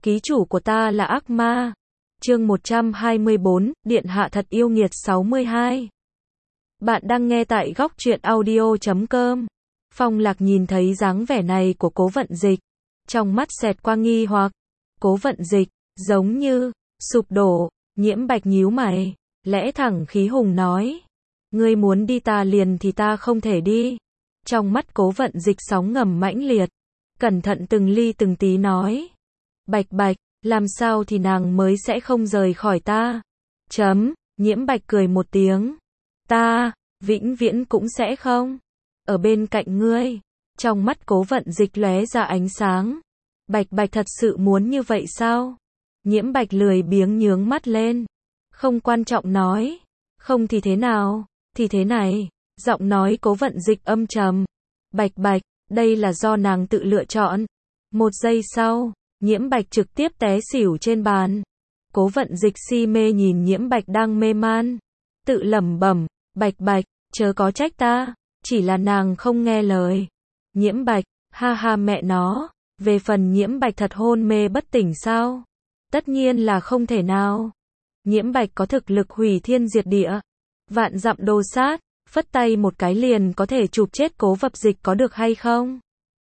Ký chủ của ta là ác ma. Chương 124, Điện hạ thật yêu nghiệt 62. Bạn đang nghe tại góc truyện audio.com. Phong Lạc nhìn thấy dáng vẻ này của Cố Vận Dịch, trong mắt xẹt qua nghi hoặc. Cố Vận Dịch, giống như sụp đổ. Nhiễm Bạch nhíu mày, lẽ thẳng khí hùng nói, ngươi muốn đi ta liền thì ta không thể đi. Trong mắt Cố Vận Dịch sóng ngầm mãnh liệt, cẩn thận từng ly từng tí nói, Bạch Bạch, làm sao thì nàng mới sẽ không rời khỏi ta. Nhiễm Bạch cười một tiếng, ta vĩnh viễn cũng sẽ không ở bên cạnh ngươi. Trong mắt Cố Vận Dịch lóe ra ánh sáng. Bạch Bạch thật sự muốn như vậy sao? Nhiễm Bạch lười biếng nhướng mắt lên, không quan trọng nói, không thì thế nào, thì thế này. Giọng nói Cố Vận Dịch âm trầm, Bạch Bạch, đây là do nàng tự lựa chọn. Một giây sau, Nhiễm Bạch trực tiếp té xỉu trên bàn. Cố Vận Dịch si mê nhìn Nhiễm Bạch đang mê man, tự lẩm bẩm, Bạch Bạch, chớ có trách ta, chỉ là nàng không nghe lời. Nhiễm Bạch, ha ha mẹ nó, về phần Nhiễm Bạch thật hôn mê bất tỉnh sao? Tất nhiên là không thể nào. Nhiễm Bạch có thực lực hủy thiên diệt địa, vạn dặm đồ sát, phất tay một cái liền có thể chụp chết Cố Vận Dịch có được hay không?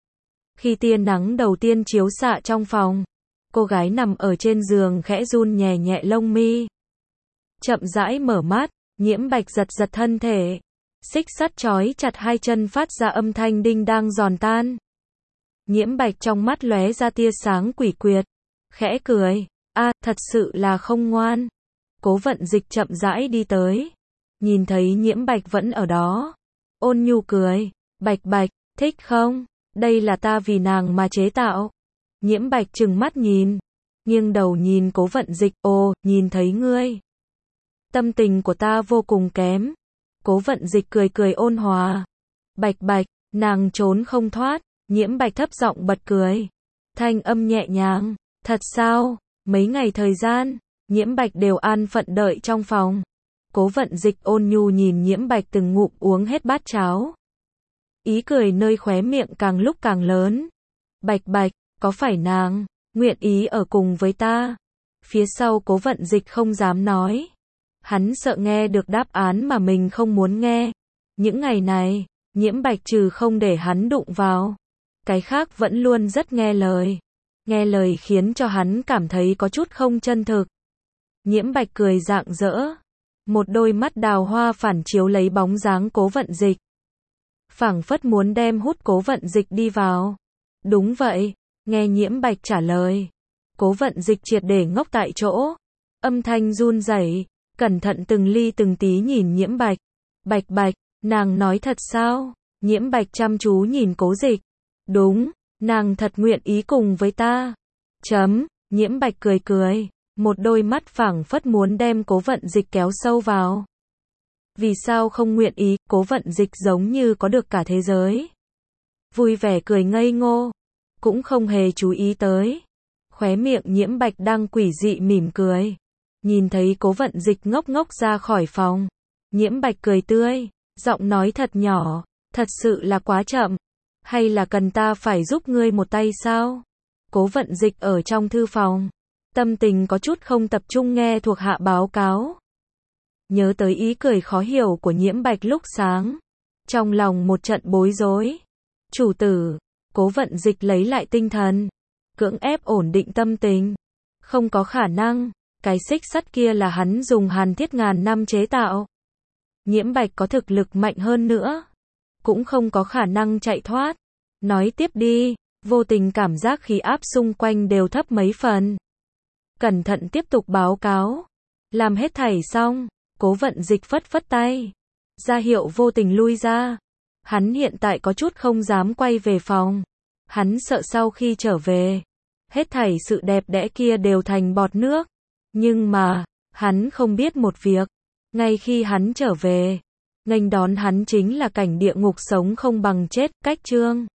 Khi tia nắng đầu tiên chiếu xạ trong phòng, cô gái nằm ở trên giường khẽ run nhẹ nhẹ lông mi. Chậm rãi mở mắt, Nhiễm Bạch giật giật thân thể, xích sắt trói chặt hai chân phát ra âm thanh đinh đang giòn tan. Nhiễm Bạch trong mắt lóe ra tia sáng quỷ quyệt, khẽ cười, thật sự là không ngoan. Cố Vận Dịch chậm rãi đi tới, nhìn thấy Nhiễm Bạch vẫn ở đó, ôn nhu cười, Bạch Bạch, thích không? Đây là ta vì nàng mà chế tạo. Nhiễm Bạch trừng mắt nhìn, nghiêng đầu nhìn Cố Vận Dịch, nhìn thấy ngươi. Tâm tình của ta vô cùng kém. Cố Vận Dịch cười cười ôn hòa. Bạch Bạch, nàng trốn không thoát. Nhiễm Bạch thấp giọng bật cười, thanh âm nhẹ nhàng, thật sao? Mấy ngày thời gian, Nhiễm Bạch đều an phận đợi trong phòng. Cố Vận Dịch ôn nhu nhìn Nhiễm Bạch từng ngụm uống hết bát cháo. Ý cười nơi khóe miệng càng lúc càng lớn. Bạch Bạch, có phải nàng nguyện ý ở cùng với ta? Phía sau Cố Vận Dịch không dám nói. Hắn sợ nghe được đáp án mà mình không muốn nghe. Những ngày này, Nhiễm Bạch trừ không để hắn đụng vào, cái khác vẫn luôn rất nghe lời. Nghe lời khiến cho hắn cảm thấy có chút không chân thực. Nhiễm Bạch cười rạng rỡ, một đôi mắt đào hoa phản chiếu lấy bóng dáng Cố Vận Dịch, phảng phất muốn đem hút Cố Vận Dịch đi vào. Đúng vậy, nghe Nhiễm Bạch trả lời, Cố Vận Dịch triệt để ngốc tại chỗ, âm thanh run rẩy, cẩn thận từng ly từng tí nhìn Nhiễm Bạch. Bạch Bạch, nàng nói thật sao? Nhiễm Bạch chăm chú nhìn Cố Dịch. Đúng, nàng thật nguyện ý cùng với ta. Nhiễm Bạch cười cười, một đôi mắt phảng phất muốn đem Cố Vận Dịch kéo sâu vào. Vì sao không nguyện ý? Cố Vận Dịch giống như có được cả thế giới, vui vẻ cười ngây ngô, cũng không hề chú ý tới khóe miệng Nhiễm Bạch đang quỷ dị mỉm cười. Nhìn thấy Cố Vận Dịch ngốc ngốc ra khỏi phòng, Nhiễm Bạch cười tươi, giọng nói thật nhỏ, thật sự là quá chậm, hay là cần ta phải giúp ngươi một tay sao? Cố Vận Dịch ở trong thư phòng, tâm tình có chút không tập trung nghe thuộc hạ báo cáo. Nhớ tới ý cười khó hiểu của Nhiễm Bạch lúc sáng, trong lòng một trận bối rối. Chủ tử, Cố Vận Dịch lấy lại tinh thần, cưỡng ép ổn định tâm tình. Không có khả năng, cái xích sắt kia là hắn dùng hàn thiết ngàn năm chế tạo. Nhiễm Bạch có thực lực mạnh hơn nữa, cũng không có khả năng chạy thoát. Nói tiếp đi. Vô tình cảm giác khí áp xung quanh đều thấp mấy phần. Cẩn thận tiếp tục báo cáo. Làm hết thảy xong, Cố Vận Dịch phất phất tay, ra hiệu vô tình lui ra. Hắn hiện tại có chút không dám quay về phòng. Hắn sợ sau khi trở về, hết thảy sự đẹp đẽ kia đều thành bọt nước. Nhưng mà, hắn không biết một việc. Ngay khi hắn trở về, nghênh đón hắn chính là cảnh địa ngục sống không bằng chết. Cách chương